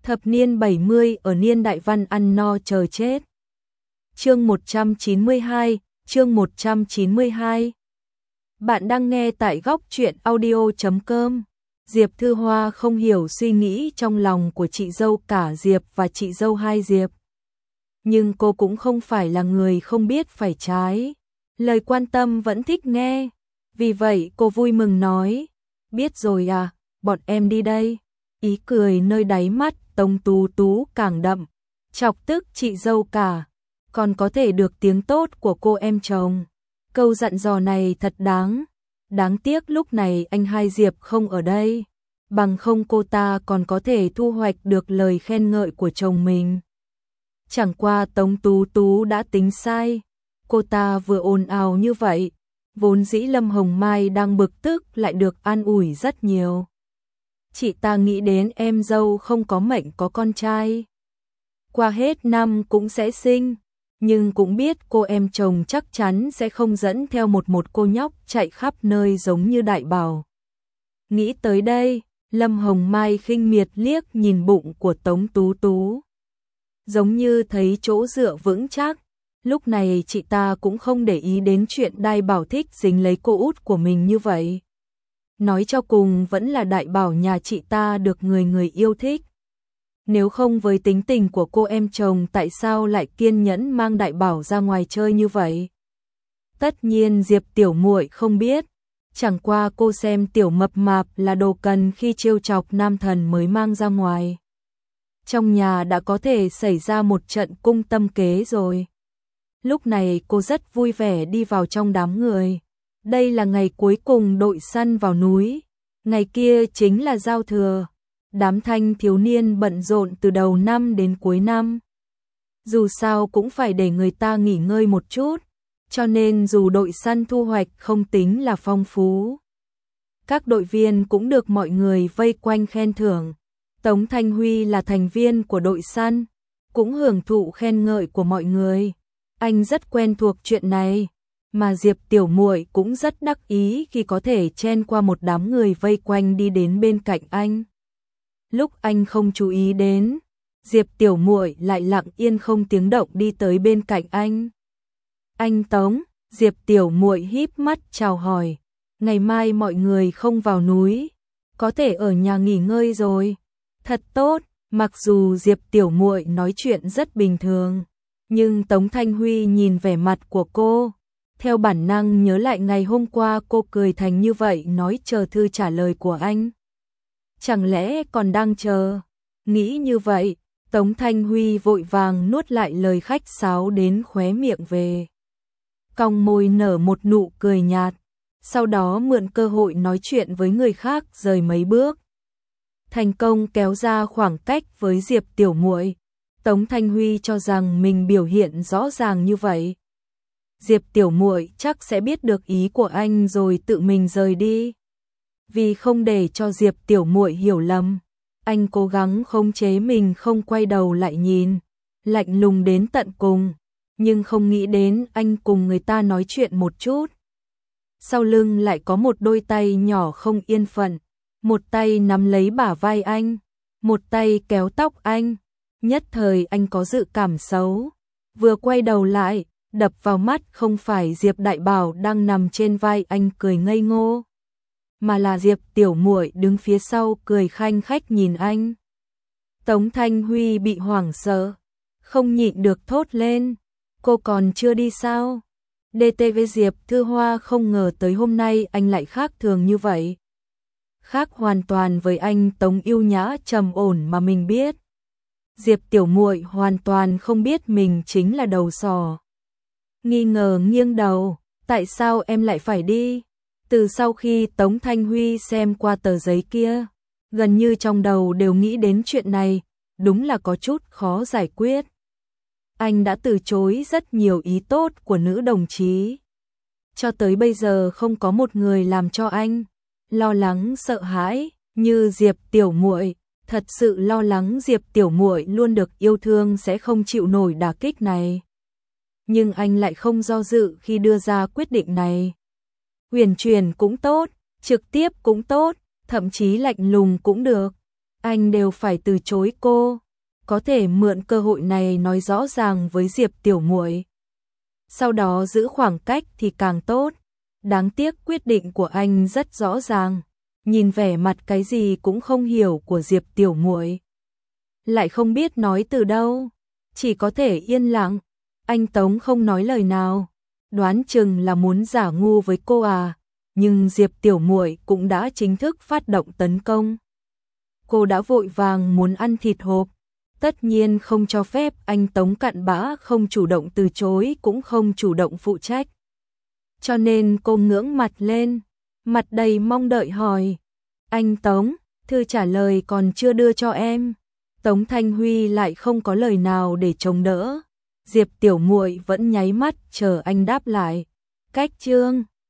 Thập niên 70 ở niên đại văn ăn no chờ chết. Chương 192, chương 192. Bạn đang nghe tại góc truyện audio.com. Diệp Thư Hoa không hiểu suy nghĩ trong lòng của chị dâu cả Diệp và chị dâu hai Diệp. Nhưng cô cũng không phải là người không biết phải trái. Lời quan tâm vẫn thích nghe. Vì vậy cô vui mừng nói, biết rồi à, bọn em đi đây. Ý cười nơi đáy mắt Tống Tú Tú càng đậm, chọc tức chị dâu cả, còn có thể được tiếng tốt của cô em chồng. Câu dặn dò này thật đáng tiếc lúc này anh hai Diệp không ở đây, bằng không cô ta còn có thể thu hoạch được lời khen ngợi của chồng mình. Chẳng qua Tống Tú Tú đã tính sai, cô ta vừa ồn ào như vậy, vốn dĩ Lâm Hồng Mai đang bực tức lại được an ủi rất nhiều. Chị ta nghĩ đến em dâu không có mệnh có con trai, qua hết năm cũng sẽ sinh, nhưng cũng biết cô em chồng chắc chắn sẽ không dẫn theo một cô nhóc chạy khắp nơi giống như Đại Bảo. Nghĩ tới đây, Lâm Hồng Mai khinh miệt liếc nhìn bụng của Tống Tú Tú, giống như thấy chỗ dựa vững chắc. Lúc này chị ta cũng không để ý đến chuyện Đại Bảo thích dính lấy cô út của mình như vậy. Nói cho cùng vẫn là Đại Bảo nhà chị ta được người yêu thích. Nếu không với tính tình của cô em chồng tại sao lại kiên nhẫn mang Đại Bảo ra ngoài chơi như vậy? Tất nhiên Diệp tiểu muội không biết, chẳng qua cô xem tiểu mập mạp là đồ cần khi trêu chọc nam thần mới mang ra ngoài. Trong nhà đã có thể xảy ra một trận cung tâm kế rồi. Lúc này cô rất vui vẻ đi vào trong đám người. Đây là ngày cuối cùng đội săn vào núi, ngày kia chính là giao thừa. Đám thanh thiếu niên bận rộn từ đầu năm đến cuối năm. Dù sao cũng phải để người ta nghỉ ngơi một chút, cho nên dù đội săn thu hoạch không tính là phong phú, các đội viên cũng được mọi người vây quanh khen thưởng. Tống Thanh Huy là thành viên của đội săn, cũng hưởng thụ khen ngợi của mọi người. Anh rất quen thuộc chuyện này, mà Diệp tiểu muội cũng rất đắc ý khi có thể chen qua một đám người vây quanh đi đến bên cạnh anh. Lúc anh không chú ý đến, Diệp tiểu muội lại lặng yên không tiếng động đi tới bên cạnh anh. Anh Tống, Diệp tiểu muội híp mắt chào hỏi, ngày mai mọi người không vào núi, có thể ở nhà nghỉ ngơi rồi. Thật tốt. Mặc dù Diệp tiểu muội nói chuyện rất bình thường, nhưng Tống Thanh Huy nhìn vẻ mặt của cô, theo bản năng nhớ lại ngày hôm qua cô cười thành như vậy nói chờ thư trả lời của anh. Chẳng lẽ còn đang chờ? Nghĩ như vậy, Tống Thanh Huy vội vàng nuốt lại lời khách sáo đến khóe miệng về. Cong môi nở một nụ cười nhạt, sau đó mượn cơ hội nói chuyện với người khác rời mấy bước. Thành công kéo ra khoảng cách với Diệp tiểu muội. Tống Thanh Huy cho rằng mình biểu hiện rõ ràng như vậy, Diệp tiểu muội chắc sẽ biết được ý của anh rồi tự mình rời đi. Vì không để cho Diệp tiểu muội hiểu lầm, anh cố gắng khống chế mình không quay đầu lại nhìn, lạnh lùng đến tận cùng, nhưng không nghĩ đến anh cùng người ta nói chuyện một chút. Sau lưng lại có một đôi tay nhỏ không yên phận, một tay nắm lấy bả vai anh, một tay kéo tóc anh. Nhất thời anh có dự cảm xấu, vừa quay đầu lại, đập vào mắt không phải Diệp Đại Bảo đang nằm trên vai anh cười ngây ngô, mà là Diệp tiểu muội đứng phía sau cười khanh khách nhìn anh. Tống Thanh Huy bị hoảng sợ, không nhịn được thốt lên, cô còn chưa đi sao? DTV Diệp Thư Hoa không ngờ tới hôm nay anh lại khác thường như vậy. Khác hoàn toàn với anh Tống yêu nhã trầm ổn mà mình biết. Diệp tiểu muội hoàn toàn không biết mình chính là đầu sỏ. Nghi ngờ nghiêng đầu, tại sao em lại phải đi? Từ sau khi Tống Thanh Huy xem qua tờ giấy kia, gần như trong đầu đều nghĩ đến chuyện này, đúng là có chút khó giải quyết. Anh đã từ chối rất nhiều ý tốt của nữ đồng chí. Cho tới bây giờ không có một người làm cho anh lo lắng sợ hãi như Diệp tiểu muội. Thật sự lo lắng Diệp tiểu muội luôn được yêu thương sẽ không chịu nổi đả kích này. Nhưng anh lại không do dự khi đưa ra quyết định này. Huyền chuyển cũng tốt, trực tiếp cũng tốt, thậm chí lạnh lùng cũng được. anh đều phải từ chối cô. Có thể mượn cơ hội này nói rõ ràng với Diệp tiểu muội. Sau đó giữ khoảng cách thì càng tốt. Đáng tiếc quyết định của anh rất rõ ràng. Nhìn vẻ mặt cái gì cũng không hiểu của Diệp tiểu muội, lại không biết nói từ đâu, chỉ có thể yên lặng. Anh Tống không nói lời nào, đoán chừng là muốn giả ngu với cô à, nhưng Diệp tiểu muội cũng đã chính thức phát động tấn công. Cô đã vội vàng muốn ăn thịt hộp, tất nhiên không cho phép anh Tống cặn bã không chủ động từ chối cũng không chủ động phụ trách. Cho nên cô ngưỡng mặt lên, mặt đầy mong đợi hỏi, anh Tống, thư trả lời còn chưa đưa cho em. Tống Thanh Huy lại không có lời nào để chống đỡ. Diệp tiểu muội vẫn nháy mắt chờ anh đáp lại. Cách chương